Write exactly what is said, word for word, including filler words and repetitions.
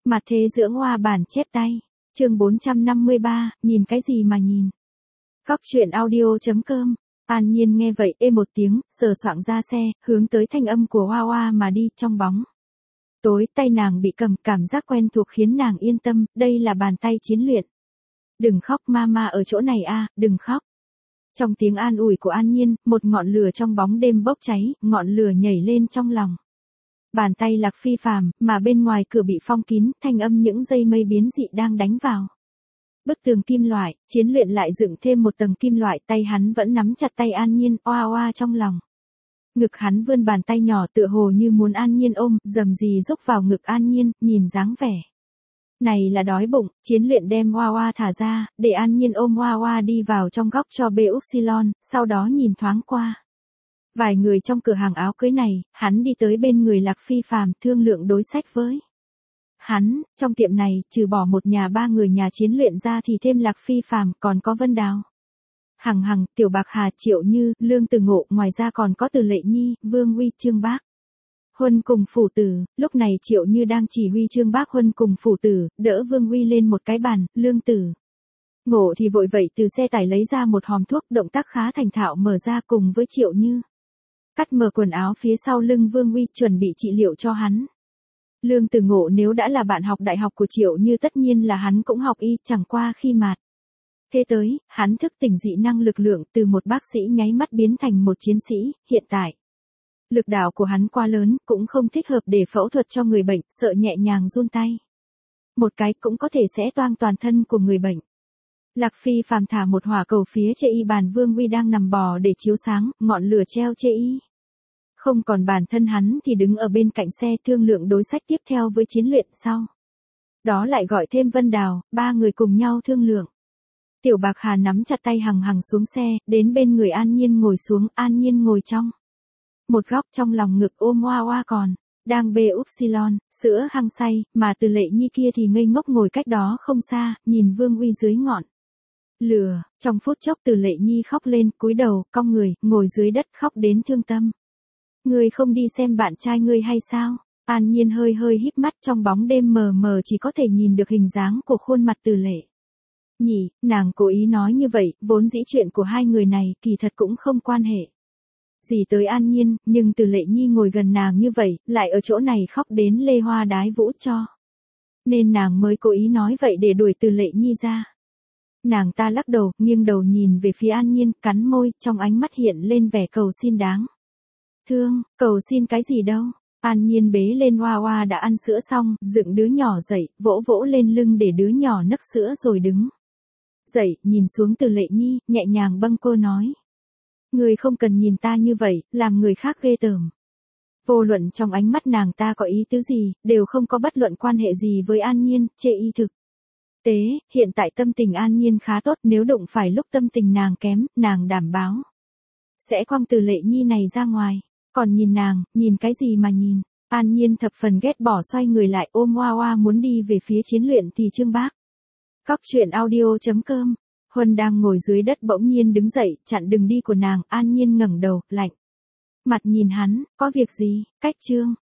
Mặt thế dưỡng hoa bản chép tay. Chương bốn trăm năm mươi ba, nhìn cái gì mà nhìn. Góc truyện audio chấm com. An Nhiên nghe vậy ê một tiếng, sờ soạng ra xe, hướng tới thanh âm của Hoa Hoa mà đi trong bóng. Tối tay nàng bị cầm, cảm giác quen thuộc khiến nàng yên tâm, đây là bàn tay chiến luyện. Đừng khóc mama ở chỗ này a, đừng khóc. Trong tiếng an ủi của An Nhiên, một ngọn lửa trong bóng đêm bốc cháy, ngọn lửa nhảy lên trong lòng. Bàn tay Lạc Phi Phàm, mà bên ngoài cửa bị phong kín, thanh âm những dây mây biến dị đang đánh vào. Bức tường kim loại, chiến luyện lại dựng thêm một tầng kim loại, tay hắn vẫn nắm chặt tay An Nhiên, oa oa trong lòng. Ngực hắn vươn bàn tay nhỏ tựa hồ như muốn An Nhiên ôm, dầm gì rúc vào ngực An Nhiên, nhìn dáng vẻ. Này là đói bụng, chiến luyện đem Hoa Hoa thả ra, để An Nhiên ôm Hoa Hoa đi vào trong góc cho bê Upsilon, sau đó nhìn thoáng qua. Vài người trong cửa hàng áo cưới này, hắn đi tới bên người Lạc Phi Phàm thương lượng đối sách với. Hắn, trong tiệm này, trừ bỏ một nhà ba người nhà chiến luyện ra thì thêm Lạc Phi Phàm còn có Vân Đào, Hằng Hằng, Tiểu Bạc Hà, Triệu Như, Lương Từ Ngộ, ngoài ra còn có Từ Lệ Nhi, Vương Huy, Trương Bác. Huân cùng phủ tử, lúc này Triệu Như đang chỉ huy Trương Bác Huân cùng phủ tử, đỡ Vương Huy lên một cái bàn, Lương Tử Ngộ thì vội vậy từ xe tải lấy ra một hòm thuốc, động tác khá thành thạo mở ra cùng với Triệu Như. Cắt mở quần áo phía sau lưng Vương Huy, chuẩn bị trị liệu cho hắn. Lương Từ Ngộ nếu đã là bạn học đại học của Triệu Như tất nhiên là hắn cũng học y, chẳng qua khi mạt. Thế tới, hắn thức tỉnh dị năng lực lượng từ một bác sĩ nháy mắt biến thành một chiến sĩ, hiện tại. Lực đạo của hắn quá lớn, cũng không thích hợp để phẫu thuật cho người bệnh, sợ nhẹ nhàng run tay. Một cái cũng có thể sẽ toang toàn thân của người bệnh. Lạc Phi Phàm thả một hỏa cầu phía chê y bàn Vương Huy đang nằm bò để chiếu sáng, ngọn lửa treo chê y. Không còn bản thân hắn thì đứng ở bên cạnh xe thương lượng đối sách tiếp theo với chiến luyện sau. Đó lại gọi thêm Vân Đào, ba người cùng nhau thương lượng. Tiểu Bạc Hà nắm chặt tay Hằng Hằng xuống xe, đến bên người An Nhiên ngồi xuống, An Nhiên ngồi trong một góc trong lòng ngực ôm Hoa Hoa còn đang bê Upsilon, sữa hăng say, mà Từ Lệ Nhi kia thì ngây ngốc ngồi cách đó không xa, nhìn Vương Huy dưới ngọn lửa. Trong phút chốc Từ Lệ Nhi khóc lên, cúi đầu, cong người, ngồi dưới đất khóc đến thương tâm. Ngươi không đi xem bạn trai ngươi hay sao? An Nhiên hơi hơi híp mắt, trong bóng đêm mờ mờ chỉ có thể nhìn được hình dáng của khuôn mặt Từ Lệ Nhi, nàng cố ý nói như vậy, vốn dĩ chuyện của hai người này kỳ thật cũng không quan hệ gì tới An Nhiên, nhưng Từ Lệ Nhi ngồi gần nàng như vậy, lại ở chỗ này khóc đến lê hoa đái vũ cho. Nên nàng mới cố ý nói vậy để đuổi Từ Lệ Nhi ra. Nàng ta lắc đầu, nghiêng đầu nhìn về phía An Nhiên, cắn môi, trong ánh mắt hiện lên vẻ cầu xin đáng thương. Cầu xin cái gì đâu. An Nhiên bế lên Hoa Hoa đã ăn sữa xong, dựng đứa nhỏ dậy, vỗ vỗ lên lưng để đứa nhỏ nấc sữa rồi đứng dậy, nhìn xuống Từ Lệ Nhi, nhẹ nhàng bâng cô nói. Người không cần nhìn ta như vậy, làm người khác ghê tởm. Vô luận trong ánh mắt nàng ta có ý tứ gì, đều không có bất luận quan hệ gì với An Nhiên, chê y thực tế, hiện tại tâm tình An Nhiên khá tốt, nếu đụng phải lúc tâm tình nàng kém, nàng đảm bảo sẽ quăng Từ Lệ Nhi này ra ngoài. Còn nhìn nàng, nhìn cái gì mà nhìn. An Nhiên thập phần ghét bỏ xoay người lại ôm Hoa Hoa muốn đi về phía chiến luyện thì Trương Bác. Góc truyện audio chấm com. Huân đang ngồi dưới đất bỗng nhiên đứng dậy, chặn đường đi của nàng, An Nhiên ngẩng đầu, lạnh mặt nhìn hắn, có việc gì, cách Trương